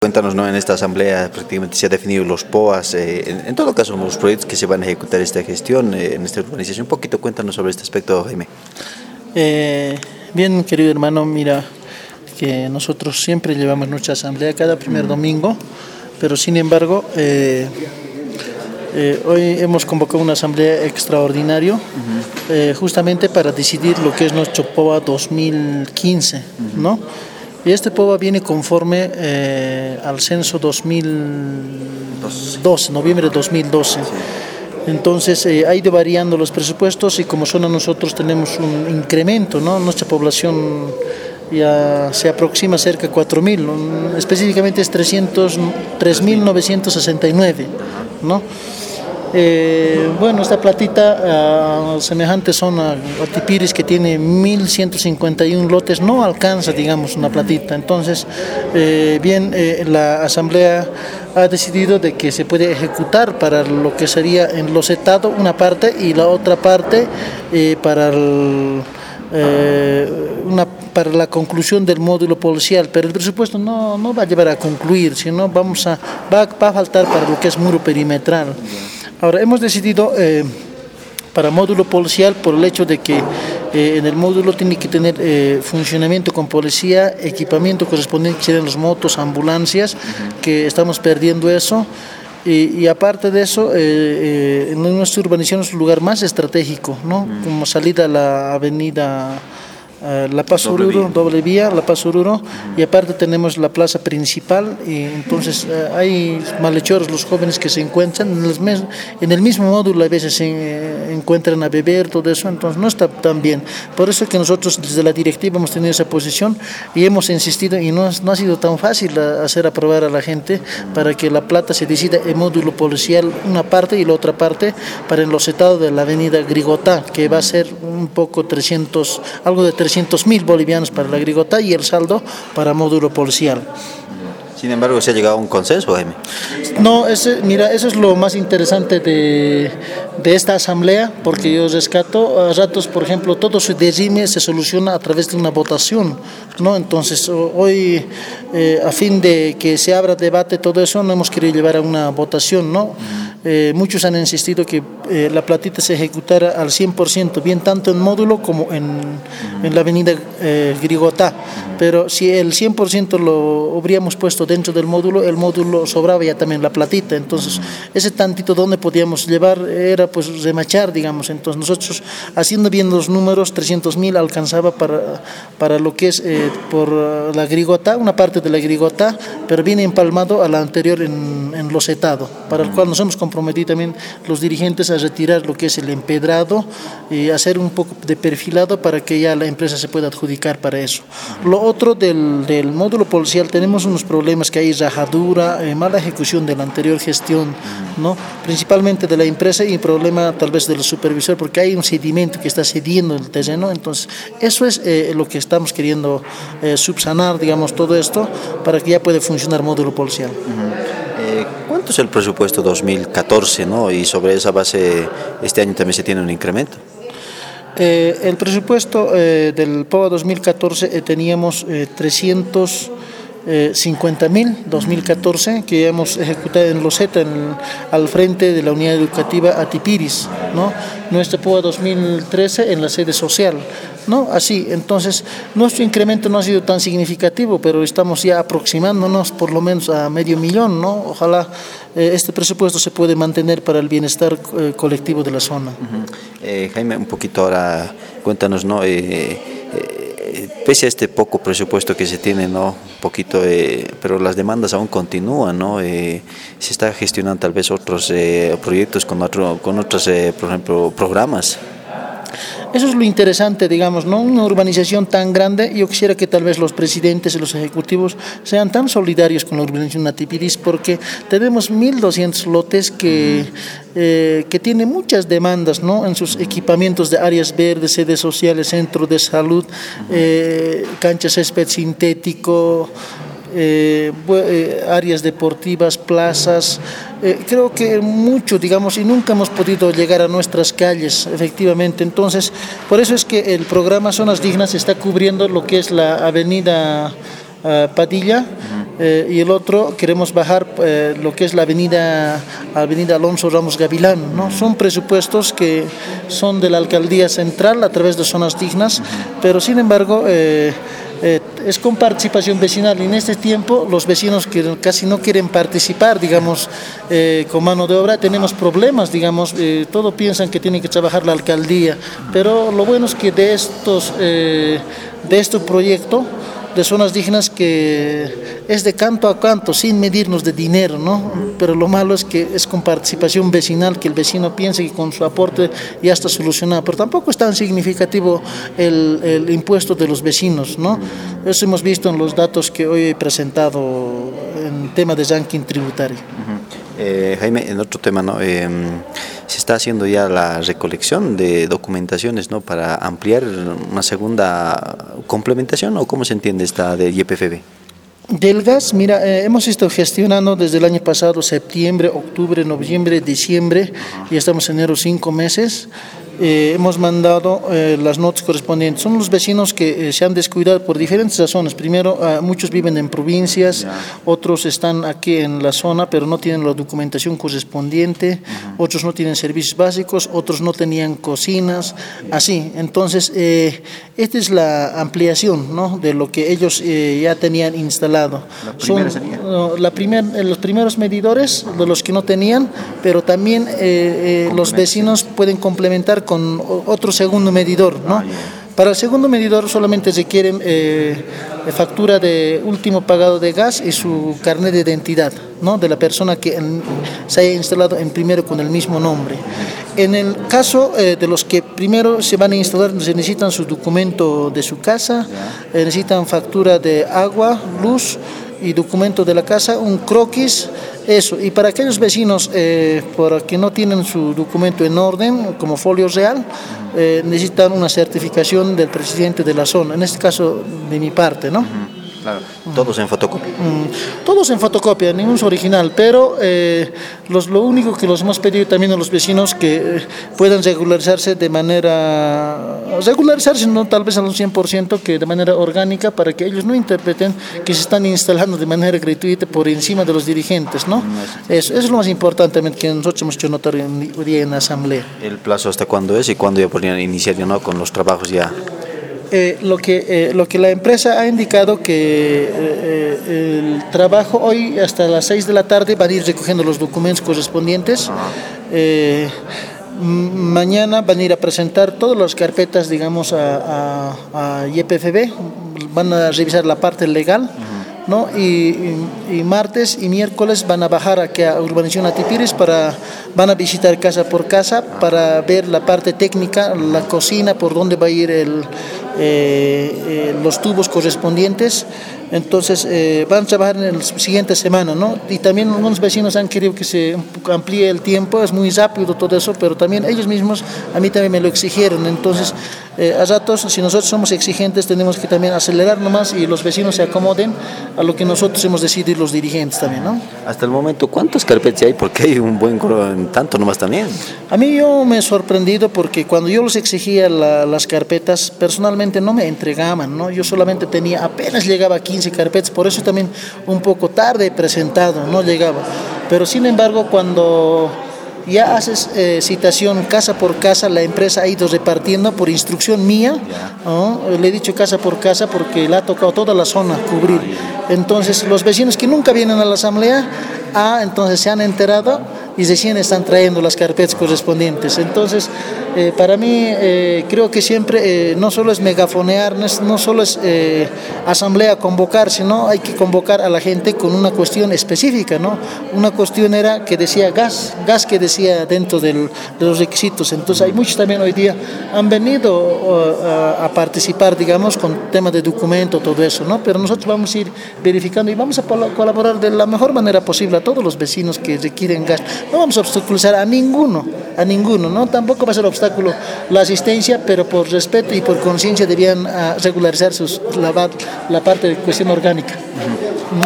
Cuéntanos, ¿no? En esta asamblea prácticamente se han definido los POAs, en todo caso los proyectos que se van a ejecutar esta gestión, en esta urbanización. Un poquito cuéntanos sobre este aspecto, Jaime. Bien, querido hermano, mira que nosotros siempre llevamos nuestra asamblea cada primer domingo, pero sin embargo hoy hemos convocado una asamblea extraordinaria justamente para decidir lo que es nuestro POA 2015, ¿no? Y este POA viene conforme al censo 2012, noviembre de 2012. Entonces ha ido variando los presupuestos y como zona nosotros tenemos un incremento, ¿no? Nuestra población ya se aproxima cerca de 4.000, específicamente es 3.969, ¿no? Bueno, esta platita semejante zona Atipiris que tiene 1.151 lotes no alcanza, digamos, una platita. Entonces, la asamblea ha decidido de que se puede ejecutar para lo que sería en losetado una parte y la otra parte para la conclusión del módulo policial, pero el presupuesto no va a llevar a concluir, sino va a faltar para lo que es muro perimetral. Ahora, hemos decidido para módulo policial por el hecho de que en el módulo tiene que tener funcionamiento con policía, equipamiento correspondiente, que serían los motos, ambulancias, que estamos perdiendo eso. Y aparte de eso, en nuestra urbanización es un lugar más estratégico, ¿no? Como salida a la avenida La Paz Oruro, doble vía, La Paz Oruro, y aparte tenemos la plaza principal, y entonces hay malhechores, los jóvenes que se encuentran en el mismo módulo, a veces se encuentran a beber, todo eso, entonces no está tan bien. Por eso es que nosotros desde la directiva hemos tenido esa posición y hemos insistido, y no ha sido tan fácil hacer aprobar a la gente para que la plata se decida en módulo policial una parte y la otra parte para el losetado de la avenida Grigotá, que va a ser un poco algo de 300.000 bolivianos para la Grigotá y el saldo para módulo policial. Sin embargo, ¿se ha llegado a un consenso, Jaime? No, mira, eso es lo más interesante de esta asamblea, porque yo rescato a ratos, por ejemplo, todo su designe se soluciona a través de una votación, ¿no? Entonces, hoy, a fin de que se abra debate, todo eso, no hemos querido llevar a una votación, ¿no? Muchos han insistido que la platita se ejecutara al 100%, bien tanto en módulo como en la avenida Grigotá, pero si el 100% lo habríamos puesto dentro del módulo, el módulo sobraba ya también la platita, entonces ese tantito donde podíamos llevar era pues remachar, digamos. Entonces nosotros haciendo bien los números, 300.000 alcanzaba para lo que es por la Grigotá, una parte de la Grigotá, pero viene empalmado a la anterior en losetado, para el cual nos hemos comprometido también los dirigentes a retirar lo que es el empedrado y hacer un poco de perfilado para que ya la empresa se pueda adjudicar para eso. Lo otro del módulo policial, tenemos unos problemas que hay rajadura, mala ejecución de la anterior gestión, ¿no? Principalmente de la empresa y problema tal vez del supervisor, porque hay un sedimento que está cediendo el terreno. Entonces eso es lo que estamos queriendo subsanar, digamos, todo esto para que ya pueda funcionar módulo policial. ¿Cuánto es el presupuesto 2014, ¿no? Y sobre esa base este año también se tiene un incremento. El presupuesto del POA 2014 teníamos 350.000, 2014, que hemos ejecutado en Loseta, al frente de la unidad educativa Atipiris, ¿no? Nuestro POA 2013 en la sede social, ¿no? Así, entonces, nuestro incremento no ha sido tan significativo, pero estamos ya aproximándonos por lo menos a 500.000, ¿no? Ojalá este presupuesto se puede mantener para el bienestar colectivo de la zona. Jaime, un poquito ahora, cuéntanos, ¿no? Pese a este poco presupuesto que se tiene, ¿no? Un poquito, pero las demandas aún continúan, ¿no? Se está gestionando tal vez otros proyectos con otros, por ejemplo, programas. Eso es lo interesante, digamos, ¿no? Una urbanización tan grande, yo quisiera que tal vez los presidentes y los ejecutivos sean tan solidarios con la urbanización Atipiris, porque tenemos 1.200 lotes que tienen muchas demandas, ¿no? En sus equipamientos de áreas verdes, sedes sociales, centro de salud, canchas césped sintético, áreas deportivas, plazas, creo que mucho, digamos, y nunca hemos podido llegar a nuestras calles, efectivamente. Entonces, por eso es que el programa Zonas Dignas está cubriendo lo que es la avenida Padilla, y el otro queremos bajar lo que es la avenida Alonso Ramos Gavilán, ¿no? Son presupuestos que son de la alcaldía central a través de zonas dignas, pero sin embargo es con participación vecinal, y en este tiempo los vecinos que casi no quieren participar, digamos, con mano de obra. Tenemos problemas, digamos, todos piensan que tiene que trabajar la alcaldía, pero lo bueno es que de este proyecto de zonas dignas, que es de canto a canto, sin medirnos de dinero, ¿no? Pero lo malo es que es con participación vecinal, que el vecino piense que con su aporte ya está solucionado, pero tampoco es tan significativo el impuesto de los vecinos, ¿no? Eso hemos visto en los datos que hoy he presentado en tema de ranking tributario. Jaime, en otro tema, ¿no? Se está haciendo ya la recolección de documentaciones, ¿no? Para ampliar una segunda complementación, ¿o cómo se entiende esta de YPFB? Del gas, mira, hemos estado gestionando desde el año pasado, septiembre, octubre, noviembre, diciembre, y estamos en enero, 5 meses. Hemos mandado las notas correspondientes. Son los vecinos que se han descuidado por diferentes razones. Primero, muchos viven en provincias, otros están aquí en la zona, pero no tienen la documentación correspondiente, otros no tienen servicios básicos, otros no tenían cocinas, así. Entonces, esta es la ampliación, ¿no?, de lo que ellos ya tenían instalado. Los primeros medidores de los que no tenían, pero también los vecinos pueden complementar con otro segundo medidor, ¿no? Para el segundo medidor solamente requieren factura de último pagado de gas y su carnet de identidad, ¿no?, de la persona que se haya instalado en primero con el mismo nombre. En el caso de los que primero se van a instalar, se necesitan su documento de su casa, necesitan factura de agua, luz y documento de la casa, un croquis. Eso, y para aquellos vecinos por que no tienen su documento en orden, como folio real, necesitan una certificación del presidente de la zona, en este caso de mi parte, ¿no? Claro. Todos en fotocopia. Todos en fotocopia, ningún es original, pero lo único que los hemos pedido también a los vecinos que puedan regularizarse no tal vez al 100%, que de manera orgánica, para que ellos no interpreten que se están instalando de manera gratuita por encima de los dirigentes, ¿no? Eso es lo más importante que nosotros hemos hecho notar hoy día en la asamblea. ¿El plazo hasta cuándo es y cuándo ya podrían iniciar, ¿no?, con los trabajos ya? Lo que la empresa ha indicado, que el trabajo hoy hasta las 6 de la tarde van a ir recogiendo los documentos correspondientes. Mañana van a ir a presentar todas las carpetas, digamos, a YPFB, van a revisar la parte legal, ¿no? Y martes y miércoles van a bajar aquí a Urbanización Atipiris, van a visitar casa por casa para ver la parte técnica, la cocina, por dónde va a ir los tubos correspondientes. Entonces van a trabajar en la siguiente semana, ¿no? Y también algunos vecinos han querido que se amplíe el tiempo, es muy rápido todo eso, pero también ellos mismos a mí también me lo exigieron. Entonces a ratos, si nosotros somos exigentes, tenemos que también acelerar nomás y los vecinos se acomoden a lo que nosotros hemos decidido, los dirigentes también, ¿no? Hasta el momento, ¿cuántas carpetas hay? Porque hay un buen tanto nomás también. A mí yo me he sorprendido porque cuando yo les exigía las carpetas, personalmente no me entregaban, ¿no? Yo solamente apenas llegaba a 15 carpetas, por eso también un poco tarde presentado, no llegaba. Pero sin embargo, cuando ya haces citación casa por casa, la empresa ha ido repartiendo por instrucción mía, ¿no? Le he dicho casa por casa porque le ha tocado toda la zona cubrir. Entonces los vecinos que nunca vienen a la asamblea, entonces se han enterado y recién están trayendo las carpetas correspondientes. Entonces, para mí, creo que siempre no solo es megafonear, no solo es asamblea convocar, sino hay que convocar a la gente con una cuestión específica, ¿no? Una cuestión era que decía gas que decía dentro de los requisitos. Entonces, hay muchos también hoy día han venido a participar, digamos, con temas de documento, todo eso, ¿no? Pero nosotros vamos a ir verificando y vamos a colaborar de la mejor manera posible a todos los vecinos que requieren gas. No vamos a obstaculizar a ninguno, ¿no? Tampoco va a ser obstáculo la asistencia, pero por respeto y por conciencia debían regularizar la parte de cuestión orgánica.